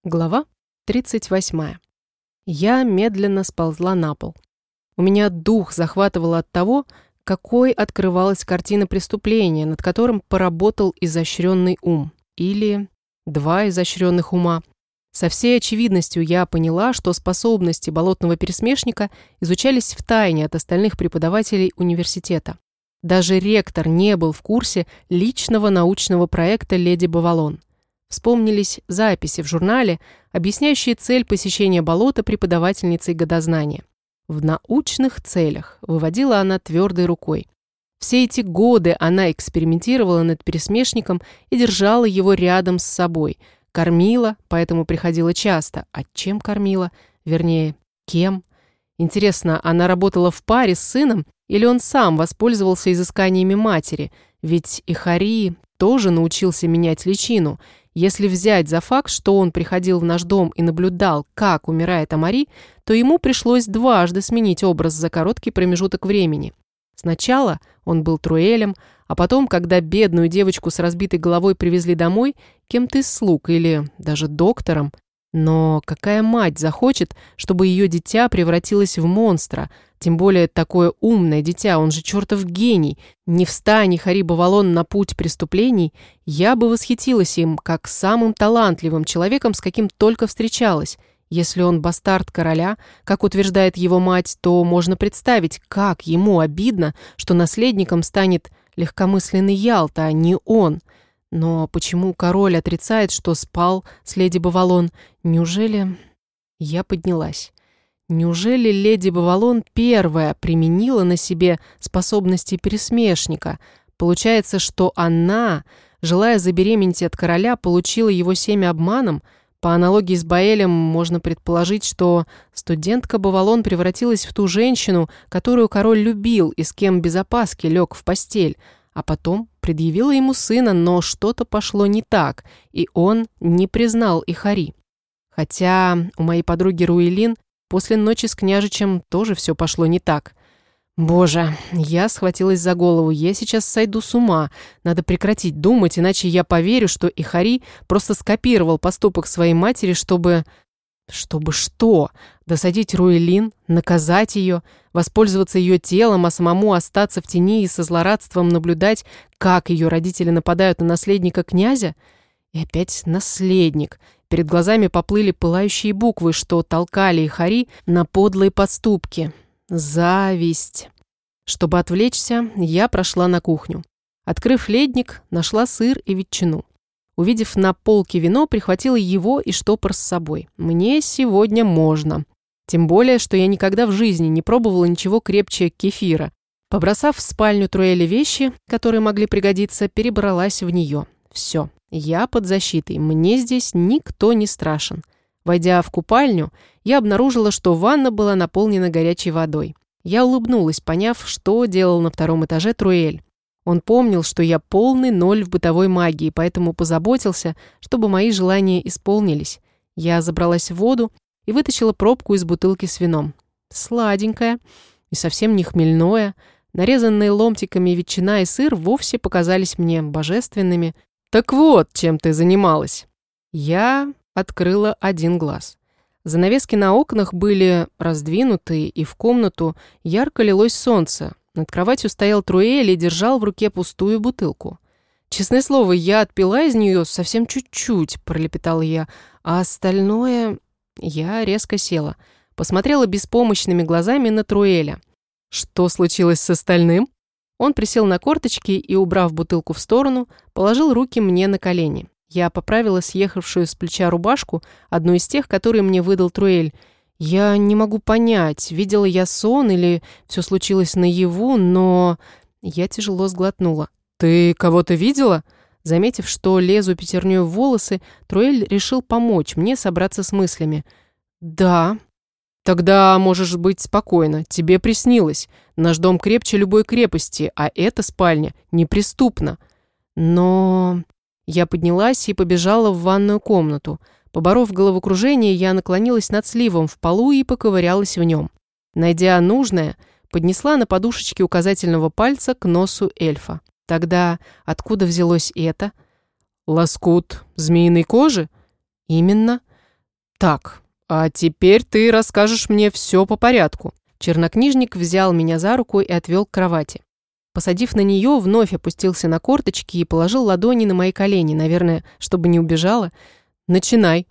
Глава 38. Я медленно сползла на пол. У меня дух захватывало от того, какой открывалась картина преступления, над которым поработал изощренный ум. Или два изощренных ума. Со всей очевидностью я поняла, что способности болотного пересмешника изучались втайне от остальных преподавателей университета. Даже ректор не был в курсе личного научного проекта «Леди Бавалон». Вспомнились записи в журнале, объясняющие цель посещения болота преподавательницей годознания. В научных целях выводила она твердой рукой. Все эти годы она экспериментировала над пересмешником и держала его рядом с собой. Кормила, поэтому приходила часто. А чем кормила? Вернее, кем? Интересно, она работала в паре с сыном, или он сам воспользовался изысканиями матери? Ведь Ихари тоже научился менять личину. Если взять за факт, что он приходил в наш дом и наблюдал, как умирает Амари, то ему пришлось дважды сменить образ за короткий промежуток времени. Сначала он был Труэлем, а потом, когда бедную девочку с разбитой головой привезли домой, кем-то из слуг или даже доктором. Но какая мать захочет, чтобы ее дитя превратилось в монстра? Тем более такое умное дитя, он же чертов гений. Не встань Ихари Бавалон на путь преступлений, я бы восхитилась им, как самым талантливым человеком, с каким только встречалась. Если он бастард короля, как утверждает его мать, то можно представить, как ему обидно, что наследником станет легкомысленный Ялта, а не он. Но почему король отрицает, что спал с леди Бавалон? Неужели... Я поднялась. Неужели леди Бавалон первая применила на себе способности пересмешника? Получается, что она, желая забеременеть от короля, получила его семя обманом? По аналогии с Баэлем можно предположить, что студентка Бавалон превратилась в ту женщину, которую король любил и с кем без опаски лег в постель, а потом предъявила ему сына, но что-то пошло не так, и он не признал Ихари. Хотя у моей подруги Руэлин после ночи с княжичем тоже все пошло не так. Боже, я схватилась за голову, я сейчас сойду с ума. Надо прекратить думать, иначе я поверю, что Ихари просто скопировал поступок своей матери, чтобы... Чтобы что? Досадить Руэлин, наказать ее, воспользоваться ее телом, а самому остаться в тени и со злорадством наблюдать, как ее родители нападают на наследника князя? И опять наследник. Перед глазами поплыли пылающие буквы, что толкали Ихари на подлые поступки. Зависть. Чтобы отвлечься, я прошла на кухню. Открыв ледник, нашла сыр и ветчину. Увидев на полке вино, прихватила его и штопор с собой. Мне сегодня можно. Тем более, что я никогда в жизни не пробовала ничего крепче кефира. Побросав в спальню Труэля вещи, которые могли пригодиться, перебралась в нее. Все, я под защитой, мне здесь никто не страшен. Войдя в купальню, я обнаружила, что ванна была наполнена горячей водой. Я улыбнулась, поняв, что делал на втором этаже Труэль. Он помнил, что я полный ноль в бытовой магии, поэтому позаботился, чтобы мои желания исполнились. Я забралась в воду и вытащила пробку из бутылки с вином. Сладенькое и совсем не хмельное. Нарезанные ломтиками ветчина и сыр вовсе показались мне божественными. «Так вот, чем ты занималась!» Я открыла один глаз. Занавески на окнах были раздвинуты, и в комнату ярко лилось солнце. Над кроватью стоял Труэль и держал в руке пустую бутылку. «Честное слово, я отпила из нее совсем чуть-чуть», — пролепетала я, «а остальное...» Я резко села, посмотрела беспомощными глазами на Труэля. «Что случилось с остальным?» Он присел на корточки и, убрав бутылку в сторону, положил руки мне на колени. Я поправила съехавшую с плеча рубашку, одну из тех, которые мне выдал Труэль. «Я не могу понять, видела я сон или все случилось наяву, но...» Я тяжело сглотнула. «Ты кого-то видела?» Заметив, что лезу пятерней в волосы, Труэль решил помочь мне собраться с мыслями. «Да». «Тогда можешь быть спокойна, тебе приснилось. Наш дом крепче любой крепости, а эта спальня неприступна». «Но...» Я поднялась и побежала в ванную комнату. Поборов головокружение, я наклонилась над сливом в полу и поковырялась в нем. Найдя нужное, поднесла на подушечке указательного пальца к носу эльфа. Тогда откуда взялось это? Лоскут змеиной кожи? Именно. Так, а теперь ты расскажешь мне все по порядку. Чернокнижник взял меня за руку и отвел к кровати. Посадив на нее, вновь опустился на корточки и положил ладони на мои колени, наверное, чтобы не убежала. Начинай.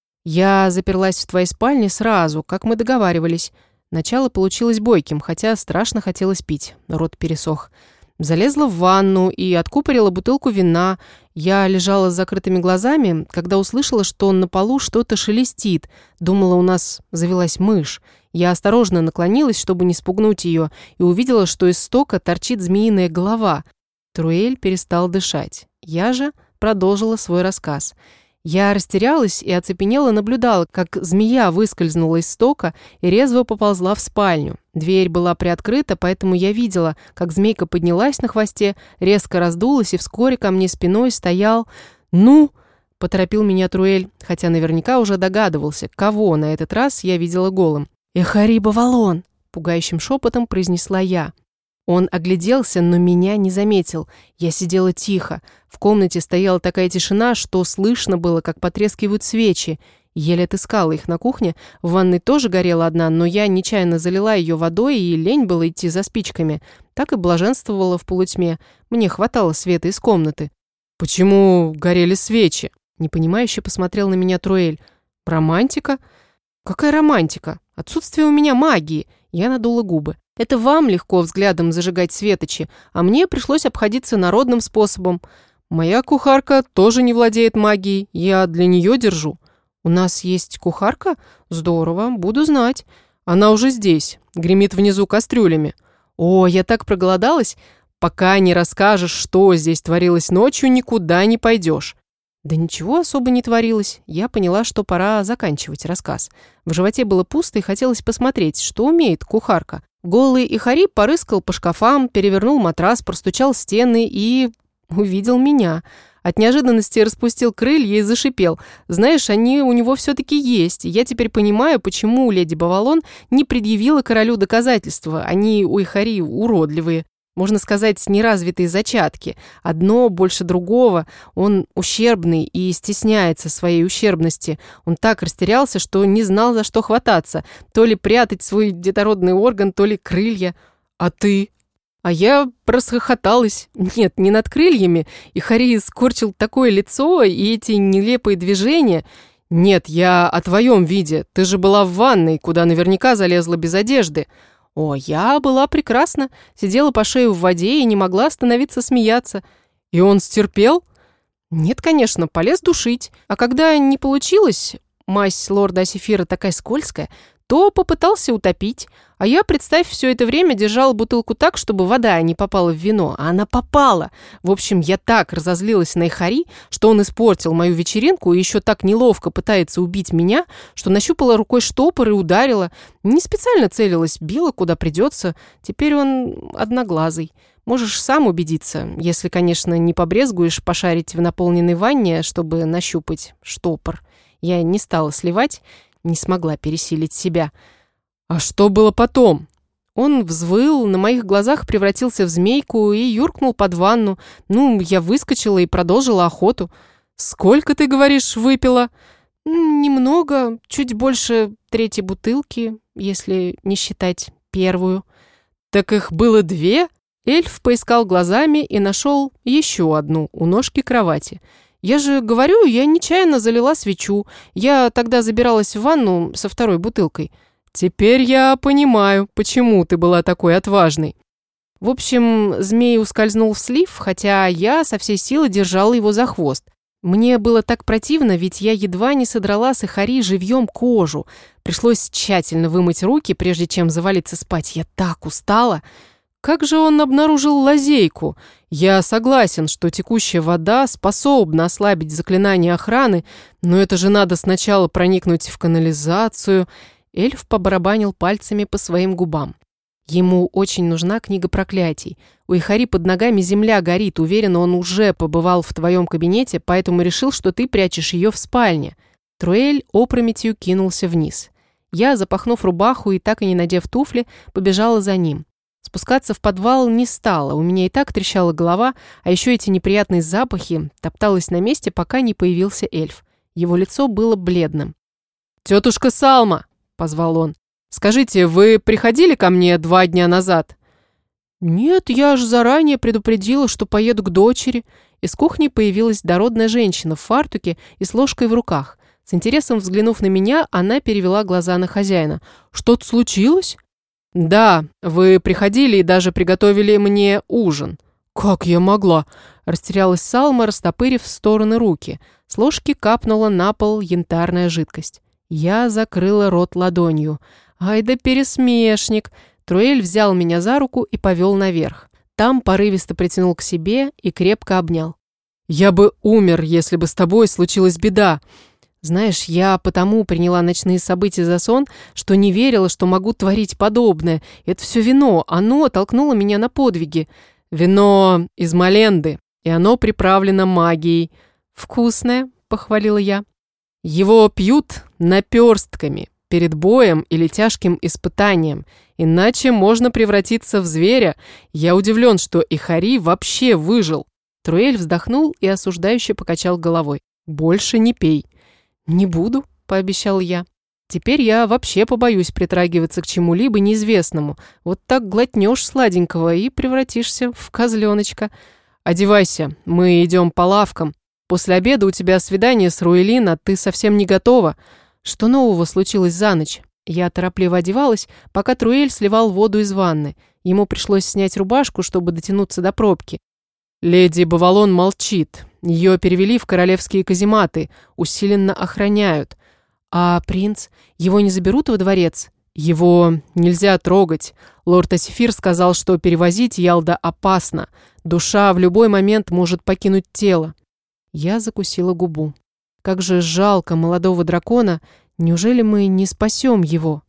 Я заперлась в твоей спальне сразу, как мы договаривались. Начало получилось бойким, хотя страшно хотелось пить. Рот пересох. Залезла в ванну и откупорила бутылку вина. Я лежала с закрытыми глазами, когда услышала, что на полу что-то шелестит. Думала, у нас завелась мышь. Я осторожно наклонилась, чтобы не спугнуть ее, и увидела, что из стока торчит змеиная голова. Труэль перестал дышать. Я же продолжила свой рассказ. Я растерялась и оцепенела наблюдала, как змея выскользнула из стока и резво поползла в спальню. Дверь была приоткрыта, поэтому я видела, как змейка поднялась на хвосте, резко раздулась, и вскоре ко мне спиной стоял... «Ну!» – поторопил меня Труэль, хотя наверняка уже догадывался, кого на этот раз я видела голым. «Эхари Бавалон!» – пугающим шепотом произнесла я. Он огляделся, но меня не заметил. Я сидела тихо. В комнате стояла такая тишина, что слышно было, как потрескивают свечи. Еле отыскала их на кухне. В ванной тоже горела одна, но я нечаянно залила ее водой, и лень было идти за спичками. Так и блаженствовала в полутьме. Мне хватало света из комнаты. «Почему горели свечи?» Непонимающе посмотрел на меня Труэль. «Романтика?» «Какая романтика? Отсутствие у меня магии». Я надула губы. Это вам легко взглядом зажигать светочи, а мне пришлось обходиться народным способом. Моя кухарка тоже не владеет магией, я для нее держу. У нас есть кухарка? Здорово, буду знать. Она уже здесь, гремит внизу кастрюлями. О, я так проголодалась. Пока не расскажешь, что здесь творилось ночью, никуда не пойдешь. Да ничего особо не творилось. Я поняла, что пора заканчивать рассказ. В животе было пусто и хотелось посмотреть, что умеет кухарка. Голый Эхари порыскал по шкафам, перевернул матрас, простучал стены и... увидел меня. От неожиданности распустил крылья и зашипел. Знаешь, они у него все-таки есть. Я теперь понимаю, почему леди Бавалон не предъявила королю доказательства. Они у Эхари уродливые. Можно сказать, неразвитые зачатки. Одно больше другого. Он ущербный и стесняется своей ущербности. Он так растерялся, что не знал, за что хвататься. То ли прятать свой детородный орган, то ли крылья. А ты? А я расхохоталась. Нет, не над крыльями. И Хари скорчил такое лицо и эти нелепые движения. Нет, я о твоем виде. Ты же была в ванной, куда наверняка залезла без одежды. О, я была прекрасна, сидела по шею в воде и не могла остановиться смеяться. И он стерпел? Нет, конечно, полез душить. А когда не получилось, мазь лорда Асифира такая скользкая, то попытался утопить. А я, представь, все это время держала бутылку так, чтобы вода не попала в вино, а она попала. В общем, я так разозлилась на Эхари, что он испортил мою вечеринку и еще так неловко пытается убить меня, что нащупала рукой штопор и ударила. Не специально целилась, била куда придется. Теперь он одноглазый. Можешь сам убедиться, если, конечно, не побрезгуешь пошарить в наполненной ванне, чтобы нащупать штопор. Я не стала сливать, не смогла пересилить себя. А что было потом? Он взвыл, на моих глазах превратился в змейку и юркнул под ванну. Ну, я выскочила и продолжила охоту. Сколько, ты говоришь, выпила? Немного, чуть больше третьей бутылки, если не считать первую. Так их было две? Эльф поискал глазами и нашел еще одну у ножки кровати. Я же говорю, я нечаянно залила свечу. Я тогда забиралась в ванну со второй бутылкой. Теперь я понимаю, почему ты была такой отважной. В общем, змей ускользнул в слив, хотя я со всей силы держала его за хвост. Мне было так противно, ведь я едва не содрала с Эхари живьем кожу. Пришлось тщательно вымыть руки, прежде чем завалиться спать. Я так устала. Как же он обнаружил лазейку? Я согласен, что текущая вода способна ослабить заклинание охраны, но это же надо сначала проникнуть в канализацию. Эльф побарабанил пальцами по своим губам. Ему очень нужна книга проклятий. У Эхари под ногами земля горит. Уверен, он уже побывал в твоем кабинете, поэтому решил, что ты прячешь ее в спальне. Труэль опрометью кинулся вниз. Я, запахнув рубаху и так и не надев туфли, побежала за ним. Спускаться в подвал не стала, у меня и так трещала голова, а еще эти неприятные запахи. Топталась на месте, пока не появился эльф. Его лицо было бледным. «Тетушка Салма!» – позвал он. «Скажите, вы приходили ко мне 2 дня назад?» «Нет, я же заранее предупредила, что поеду к дочери». Из кухни появилась дородная женщина в фартуке и с ложкой в руках. С интересом взглянув на меня, она перевела глаза на хозяина. «Что-то случилось?» «Да, вы приходили и даже приготовили мне ужин». «Как я могла?» – растерялась Салма, растопырив в стороны руки. С ложки капнула на пол янтарная жидкость. Я закрыла рот ладонью. «Ай да пересмешник!» Труэль взял меня за руку и повел наверх. Там порывисто притянул к себе и крепко обнял. «Я бы умер, если бы с тобой случилась беда. Знаешь, я потому приняла ночные события за сон, что не верила, что могу творить подобное. Это все вино, оно толкнуло меня на подвиги. Вино из Маленды, и оно приправлено магией. Вкусное», — похвалила я. «Его пьют наперстками перед боем или тяжким испытанием, иначе можно превратиться в зверя. Я удивлен, что Ихари вообще выжил». Труэль вздохнул и осуждающе покачал головой. «Больше не пей». «Не буду», — пообещал я. «Теперь я вообще побоюсь притрагиваться к чему-либо неизвестному. Вот так глотнешь сладенького и превратишься в козленочка. Одевайся, мы идем по лавкам. После обеда у тебя свидание с Руэлин, а ты совсем не готова. Что нового случилось за ночь?» Я торопливо одевалась, пока Труэль сливал воду из ванны. Ему пришлось снять рубашку, чтобы дотянуться до пробки. «Леди Бавалон молчит. Ее перевели в королевские казематы, усиленно охраняют. А принц? Его не заберут во дворец? Его нельзя трогать. Лорд Асифир сказал, что перевозить Ялда опасно. Душа в любой момент может покинуть тело». Я закусила губу. Как же жалко молодого дракона. Неужели мы не спасем его?